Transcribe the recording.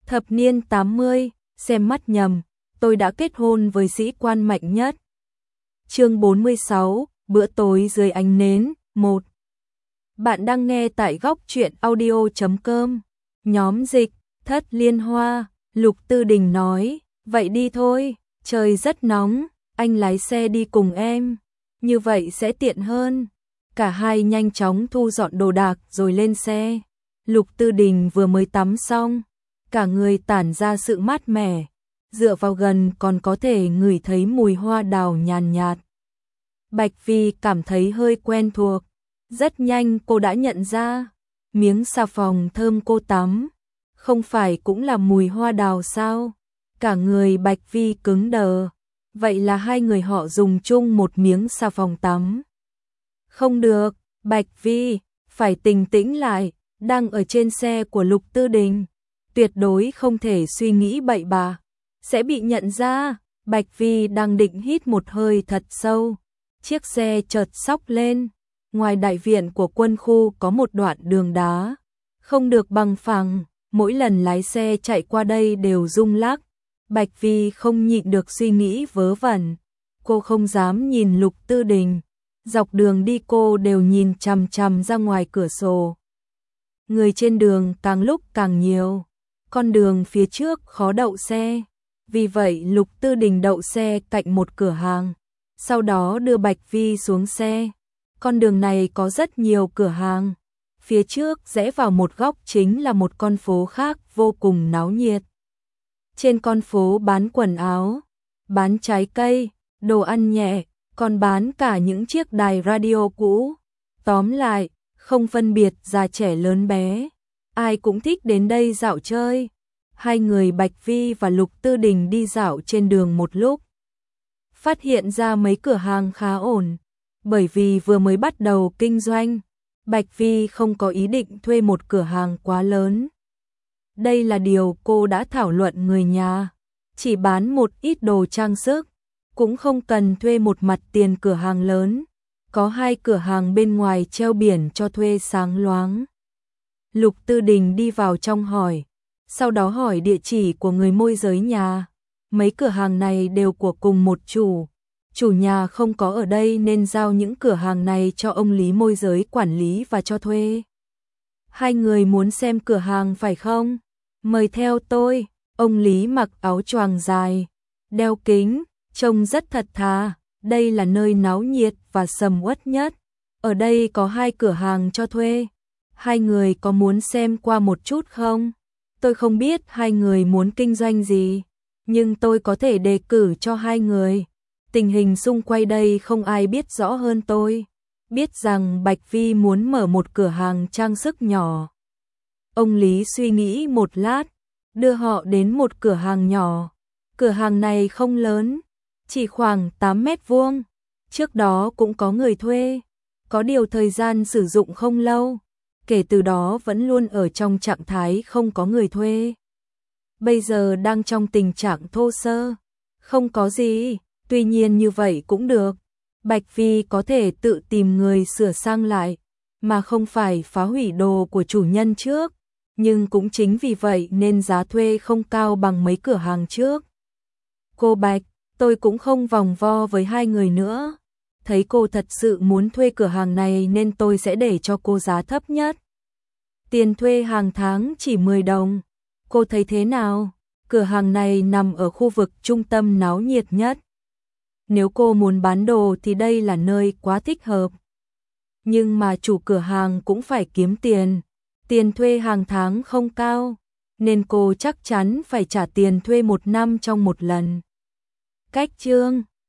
Thập niên 80, xem mắt nhầm, tôi đã kết hôn với sĩ quan mạnh nhất. Chương 46, bữa tối dưới ánh nến, 1. Bạn đang nghe tại góc truyện audio.com. Nhóm dịch, Thất Liên Hoa, Lục Tư Đình nói, vậy đi thôi, trời rất nóng, anh lái xe đi cùng em, như vậy sẽ tiện hơn. Cả hai nhanh chóng thu dọn đồ đạc rồi lên xe. Lục Tư Đình vừa mới tắm xong, cả người tản ra sự mát mẻ, dựa vào gần còn có thể ngửi thấy mùi hoa đào nhàn nhạt. Bạch Vi cảm thấy hơi quen thuộc, rất nhanh cô đã nhận ra, miếng xà phòng thơm cô tắm, không phải cũng là mùi hoa đào sao? Cả người Bạch Vi cứng đờ, vậy là hai người họ dùng chung một miếng xà phòng tắm. Không được, Bạch Vi, phải bình tĩnh lại, đang ở trên xe của Lục Tư Đình, tuyệt đối không thể suy nghĩ bậy bạ, sẽ bị nhận ra. Bạch Vi đang định hít một hơi thật sâu, chiếc xe chợt xóc lên. Ngoài đại viện của quân khu có một đoạn đường đá, không được bằng phẳng, mỗi lần lái xe chạy qua đây đều rung lắc. Bạch Vi không nhịn được suy nghĩ vớ vẩn, cô không dám nhìn Lục Tư Đình, dọc đường đi cô đều nhìn chằm chằm ra ngoài cửa sổ. Người trên đường càng lúc càng nhiều, con đường phía trước khó đậu xe, vì vậy Lục Tư Đình đậu xe cạnh một cửa hàng, sau đó đưa Bạch Vi xuống xe. Con đường này có rất nhiều cửa hàng, phía trước rẽ vào một góc chính là một con phố khác vô cùng náo nhiệt. Trên con phố bán quần áo, bán trái cây, đồ ăn nhẹ, còn bán cả những chiếc đài radio cũ. Tóm lại, không phân biệt già trẻ lớn bé, ai cũng thích đến đây dạo chơi. Hai người Bạch Vi và Lục Tư Đình đi dạo trên đường một lúc, phát hiện ra mấy cửa hàng khá ổn. Bởi vì vừa mới bắt đầu kinh doanh, Bạch Vi không có ý định thuê một cửa hàng quá lớn. Đây là điều cô đã thảo luận người nhà, chỉ bán một ít đồ trang sức, cũng không cần thuê một mặt tiền cửa hàng lớn. Có hai cửa hàng bên ngoài treo biển cho thuê sáng loáng. Lục Tư Đình đi vào trong hỏi, sau đó hỏi địa chỉ của người môi giới nhà. Mấy cửa hàng này đều của cùng một chủ nhà không có ở đây nên giao những cửa hàng này cho ông Lý môi giới quản lý và cho thuê. Hai người muốn xem cửa hàng phải không? Mời theo tôi. Ông Lý mặc áo choàng dài, đeo kính, trông rất thật thà. Đây là nơi náo nhiệt và sầm uất nhất. Ở đây có hai cửa hàng cho thuê. Hai người có muốn xem qua một chút không? Tôi không biết hai người muốn kinh doanh gì, nhưng tôi có thể đề cử cho hai người. Tình hình xung quanh đây không ai biết rõ hơn tôi. Biết rằng Bạch Vi muốn mở một cửa hàng trang sức nhỏ. Ông Lý suy nghĩ một lát, đưa họ đến một cửa hàng nhỏ. Cửa hàng này không lớn, chỉ khoảng 8 mét vuông. Trước đó cũng có người thuê, có điều thời gian sử dụng không lâu. Kể từ đó vẫn luôn ở trong trạng thái không có người thuê. Bây giờ đang trong tình trạng thô sơ, không có gì. Tuy nhiên như vậy cũng được, Bạch Vi có thể tự tìm người sửa sang lại, mà không phải phá hủy đồ của chủ nhân trước. Nhưng cũng chính vì vậy nên giá thuê không cao bằng mấy cửa hàng trước. Cô Bạch, tôi cũng không vòng vo với hai người nữa. Thấy cô thật sự muốn thuê cửa hàng này nên tôi sẽ để cho cô giá thấp nhất. Tiền thuê hàng tháng chỉ 10 đồng. Cô thấy thế nào? Cửa hàng này nằm ở khu vực trung tâm náo nhiệt nhất. Nếu cô muốn bán đồ thì đây là nơi quá thích hợp. Nhưng mà chủ cửa hàng cũng phải kiếm tiền. Tiền thuê hàng tháng không cao, nên cô chắc chắn phải trả tiền thuê 1 năm trong một lần. Cách chương